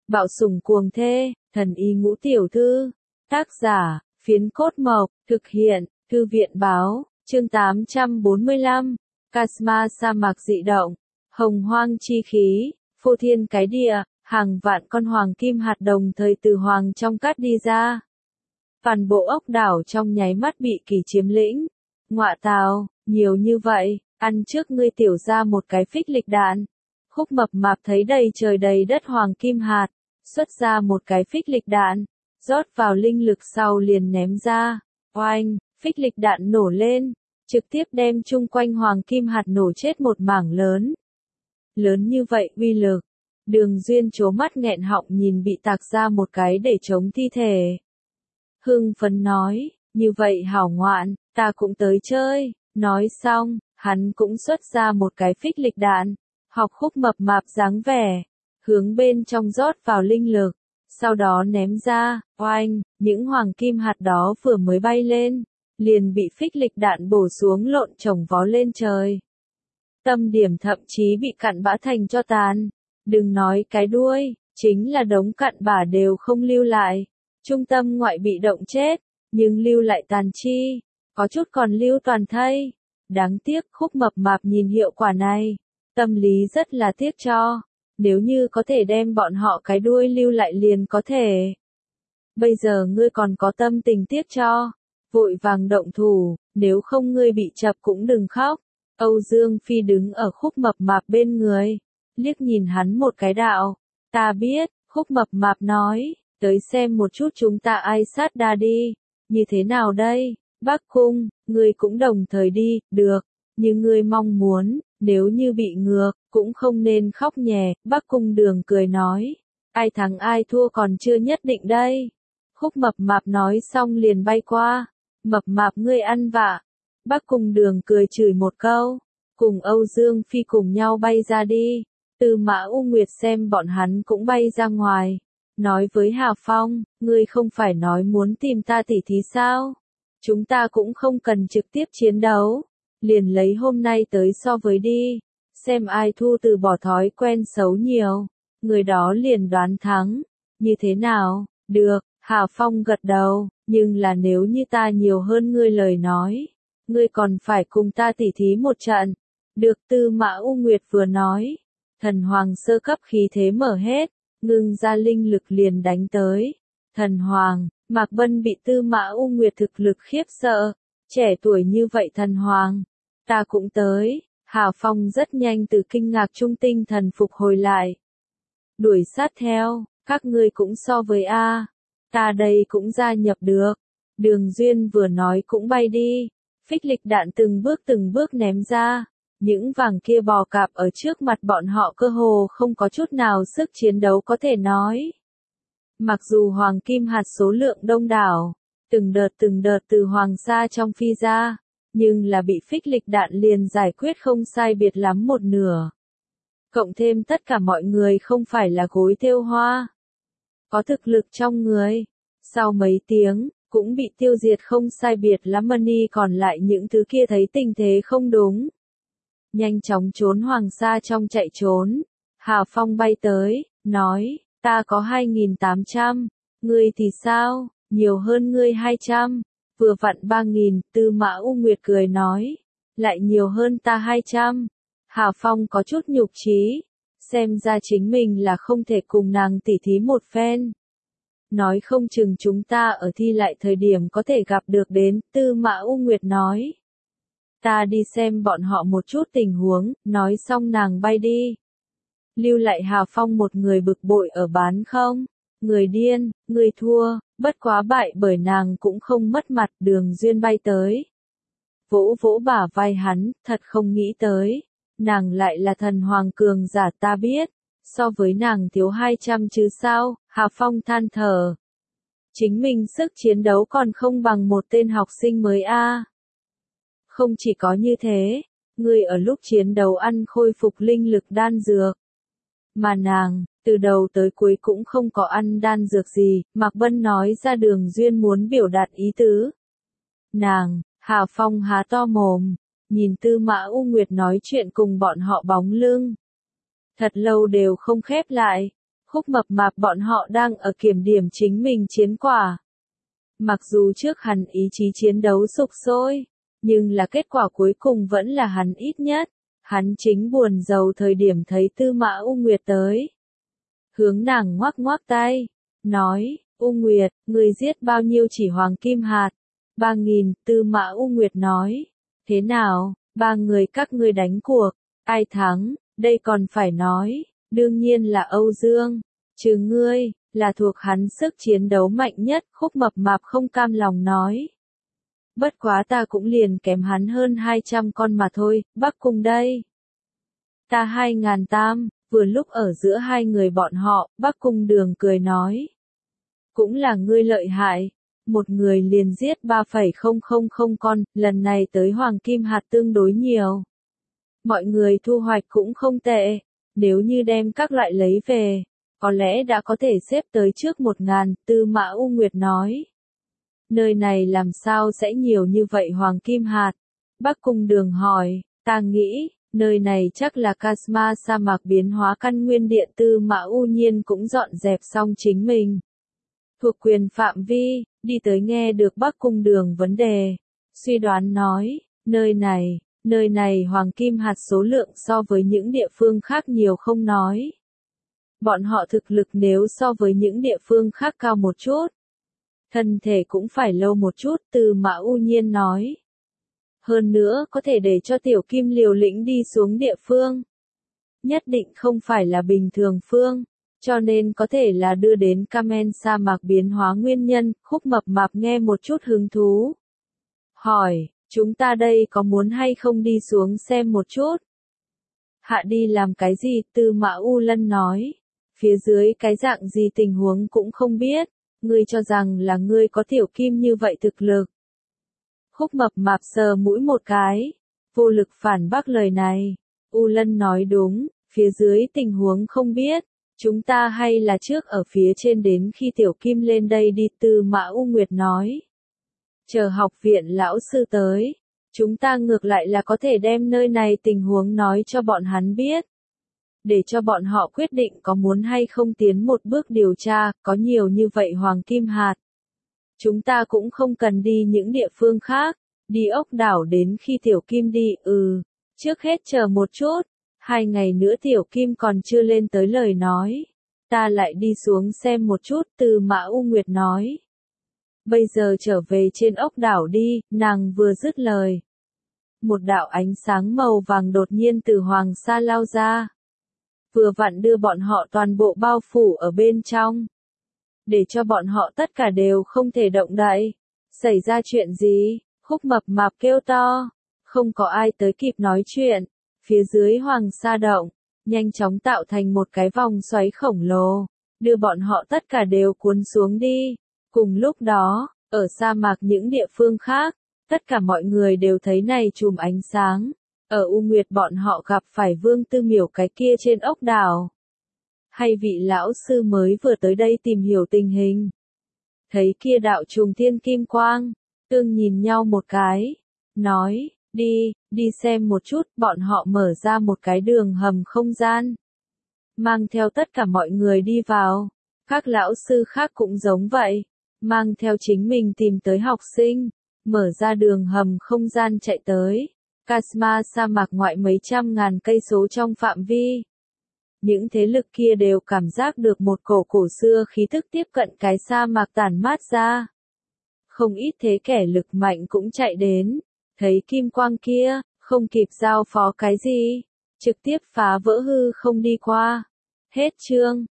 Bạo sủng cuồng thê, thần y ngũ tiểu thư. Tác giả, Phiến Cốt Mộc, thực hiện, Thư viện Báo, chương 845. Casma sa mạc dị động, hồng hoang chi khí, phô thiên cái địa, hàng vạn con hoàng kim hạt đồng thời từ hoàng trong cát đi ra. Toàn bộ ốc đảo trong nháy mắt bị kỳ chiếm lĩnh. Ngọa tào, nhiều như vậy, ăn trước ngươi tiểu ra một cái phích lịch đạn. Khúc Mập Mạp thấy đầy trời đầy đất hoàng kim hạt, xuất ra một cái phích lịch đạn, rót vào linh lực sau liền ném ra. Oanh, phích lịch đạn nổ lên, trực tiếp đem chung quanh hoàng kim hạt nổ chết một mảng lớn. Lớn như vậy uy lực, Đường Duyên trố mắt nghẹn họng nhìn bị tạc ra một cái để chống thi thể. Hưng phấn nói, như vậy hảo ngoạn, ta cũng tới chơi. Nói xong, hắn cũng xuất ra một cái phích lịch đạn, học Khúc Mập Mạp dáng vẻ, hướng bên trong rót vào linh lực, sau đó ném ra. Oanh, những hoàng kim hạt đó vừa mới bay lên, liền bị phích lịch đạn bổ xuống lộn chồng vó lên trời. Tâm điểm thậm chí bị cặn bã thành tro tàn. Đừng nói cái đuôi, chính là đống cặn bã đều không lưu lại. Trung tâm ngoại bị động chết, nhưng lưu lại tàn chi, có chút còn lưu toàn thây. Đáng tiếc Khúc Mập Mạp nhìn hiệu quả này, tâm lý rất là tiếc cho. Nếu như có thể đem bọn họ cái đuôi lưu lại liền có thể. Bây giờ ngươi còn có tâm tình tiếc cho, vội vàng động thủ, nếu không ngươi bị chập cũng đừng khóc. Âu Dương Phi đứng ở Khúc Mập Mạp bên người, liếc nhìn hắn một cái đạo. Ta biết, Khúc Mập Mạp nói, tới xem một chút chúng ta ai sát đa đi. Như thế nào đây, Bắc Cung, ngươi cũng đồng thời đi, được, như ngươi mong muốn, nếu như bị ngược, cũng không nên khóc nhè. Bắc Cung Đường cười nói, ai thắng ai thua còn chưa nhất định đây. Khúc Mập Mạp nói xong liền bay qua, Mập Mạp ngươi ăn vạ. Bắc Cung Đường cười chửi một câu, cùng Âu Dương Phi cùng nhau bay ra đi. Tư Mã U Nguyệt xem bọn hắn cũng bay ra ngoài, nói với Hà Phong, ngươi không phải nói muốn tìm ta tỉ thí sao? Chúng ta cũng không cần trực tiếp chiến đấu, liền lấy hôm nay tới so với đi, xem ai thu từ bỏ thói quen xấu nhiều, người đó liền đoán thắng. Như thế nào? Được, Hà Phong gật đầu, nhưng là nếu như ta nhiều hơn ngươi lời nói, ngươi còn phải cùng ta tỉ thí một trận. Được. Tư Mã U Nguyệt vừa nói, thần hoàng sơ cấp khí thế mở hết, ngưng ra linh lực liền đánh tới. Thần hoàng, Mạc Bân bị Tư Mã U Nguyệt thực lực khiếp sợ, trẻ tuổi như vậy thần hoàng, ta cũng tới. Hà Phong rất nhanh từ kinh ngạc trung tinh thần phục hồi lại. Đuổi sát theo, các ngươi cũng so với A, ta đây cũng gia nhập được. Đường Duyên vừa nói cũng bay đi, phích lịch đạn từng bước ném ra. Những vàng kia bò cạp ở trước mặt bọn họ cơ hồ không có chút nào sức chiến đấu có thể nói. Mặc dù hoàng kim hạt số lượng đông đảo, từng đợt từ hoàng sa trong phi ra, nhưng là bị phích lịch đạn liền giải quyết không sai biệt lắm một nửa. Cộng thêm tất cả mọi người không phải là gối thêu hoa, có thực lực trong người, sau mấy tiếng, cũng bị tiêu diệt không sai biệt lắm. Money còn lại những thứ kia thấy tình thế không đúng, nhanh chóng trốn hoàng sa trong chạy trốn. Hà Phong bay tới, nói, ta có 2.800, ngươi thì sao, nhiều hơn ngươi 200, vừa vặn 3.000. Tư Mã U Nguyệt cười nói, lại nhiều hơn ta 200. Hà Phong có chút nhục chí, xem ra chính mình là không thể cùng nàng tỉ thí một phen. Nói không chừng chúng ta ở thi lại thời điểm có thể gặp được đến. Tư Mã U Nguyệt nói, ta đi xem bọn họ một chút tình huống. Nói xong nàng bay đi, lưu lại Hà Phong một người bực bội ở bán không. Người điên, người thua, bất quá bại bởi nàng cũng không mất mặt. Đường Duyên bay tới, vỗ vỗ bả vai hắn, thật không nghĩ tới, nàng lại là thần hoàng cường giả. Ta biết, so với nàng thiếu 200 chứ sao. Hà Phong than thở, chính mình sức chiến đấu còn không bằng một tên học sinh mới a. Không chỉ có như thế, người ở lúc chiến đấu ăn khôi phục linh lực đan dược, mà nàng, từ đầu tới cuối cũng không có ăn đan dược gì. Mạc Bân nói ra Đường Duyên muốn biểu đạt ý tứ. Nàng, Hà Phong há to mồm, nhìn Tư Mã U Nguyệt nói chuyện cùng bọn họ bóng lưng. Thật lâu đều không khép lại. Khúc Mập Mạp bọn họ đang ở kiểm điểm chính mình chiến quả. Mặc dù trước hắn ý chí chiến đấu sục sôi, nhưng là kết quả cuối cùng vẫn là hắn ít nhất. Hắn chính buồn rầu thời điểm thấy Tư Mã U Nguyệt tới. Hướng nàng ngoắc ngoắc tay, nói, U Nguyệt, ngươi giết bao nhiêu chỉ hoàng kim hạt? 3.000, Tư Mã U Nguyệt nói. Thế nào, 3 người các ngươi đánh cuộc, ai thắng, đây còn phải nói, đương nhiên là Âu Dương. Chứ ngươi, là thuộc hắn sức chiến đấu mạnh nhất, Khúc Mập Mạp không cam lòng nói. Bất quá ta cũng liền kém hắn hơn 200 con mà thôi, Bắc Cung đây. Ta 2.000 tam, vừa lúc ở giữa hai người bọn họ, Bắc Cung Đường cười nói. Cũng là ngươi lợi hại, một người liền giết 3,000 con, lần này tới hoàng kim hạt tương đối nhiều. Mọi người thu hoạch cũng không tệ, nếu như đem các loại lấy về, có lẽ đã có thể xếp tới trước 1.000, Tư Mã U Nguyệt nói. Nơi này làm sao sẽ nhiều như vậy hoàng kim hạt? Bắc Cung Đường hỏi, ta nghĩ, nơi này chắc là Kasma sa mạc biến hóa căn nguyên điện. Tư Mã U Nhiên cũng dọn dẹp xong chính mình. Thuộc quyền phạm vi, đi tới nghe được Bắc Cung Đường vấn đề. Suy đoán nói, nơi này hoàng kim hạt số lượng so với những địa phương khác nhiều không nói. Bọn họ thực lực nếu so với những địa phương khác cao một chút. Thân thể cũng phải lâu một chút, Tư Mã U Nhiên nói. Hơn nữa có thể để cho Tiểu Kim liều lĩnh đi xuống địa phương. Nhất định không phải là bình thường phương, cho nên có thể là đưa đến Kamen sa mạc biến hóa nguyên nhân. Khúc Mập Mạp nghe một chút hứng thú. Hỏi, chúng ta đây có muốn hay không đi xuống xem một chút? Hạ đi làm cái gì? Tư Mã U Lân nói. Phía dưới cái dạng gì tình huống cũng không biết. Ngươi cho rằng là ngươi có Tiểu Kim như vậy thực lực. Khúc Mập Mạp sờ mũi một cái, vô lực phản bác lời này. U Lân nói đúng, phía dưới tình huống không biết, chúng ta hay là trước ở phía trên đến khi Tiểu Kim lên đây đi. Tư Mã U Nguyệt nói. Chờ học viện lão sư tới, chúng ta ngược lại là có thể đem nơi này tình huống nói cho bọn hắn biết. Để cho bọn họ quyết định có muốn hay không tiến một bước điều tra, có nhiều như vậy hoàng kim hạt. Chúng ta cũng không cần đi những địa phương khác, đi ốc đảo đến khi Tiểu Kim đi. Trước hết chờ một chút, 2 ngày nữa Tiểu Kim còn chưa lên tới lời nói. Ta lại đi xuống xem một chút. Tư Mã U Nguyệt nói. Bây giờ trở về trên ốc đảo đi, nàng vừa dứt lời. Một đạo ánh sáng màu vàng đột nhiên từ hoàng sa lao ra. Vừa vặn đưa bọn họ toàn bộ bao phủ ở bên trong. Để cho bọn họ tất cả đều không thể động đậy. Xảy ra chuyện gì? Khúc Mập Mạp kêu to. Không có ai tới kịp nói chuyện. Phía dưới hoàng sa động, nhanh chóng tạo thành một cái vòng xoáy khổng lồ. Đưa bọn họ tất cả đều cuốn xuống đi. Cùng lúc đó, ở sa mạc những địa phương khác, tất cả mọi người đều thấy này chùm ánh sáng. Ở U Nguyệt bọn họ gặp phải Vương Tư Miểu cái kia trên ốc đảo. Hay vị lão sư mới vừa tới đây tìm hiểu tình hình. Thấy kia đạo trùng thiên kim quang, tương nhìn nhau một cái, nói, đi xem một chút. Bọn họ mở ra một cái đường hầm không gian. Mang theo tất cả mọi người đi vào. Các lão sư khác cũng giống vậy. Mang theo chính mình tìm tới học sinh. Mở ra đường hầm không gian chạy tới. Kasma sa mạc ngoại mấy trăm ngàn cây số trong phạm vi. Những thế lực kia đều cảm giác được một cổ xưa khí thức tiếp cận cái sa mạc tản mát ra. Không ít thế kẻ lực mạnh cũng chạy đến. Thấy kim quang kia, không kịp giao phó cái gì. Trực tiếp phá vỡ hư không đi qua. Hết chương.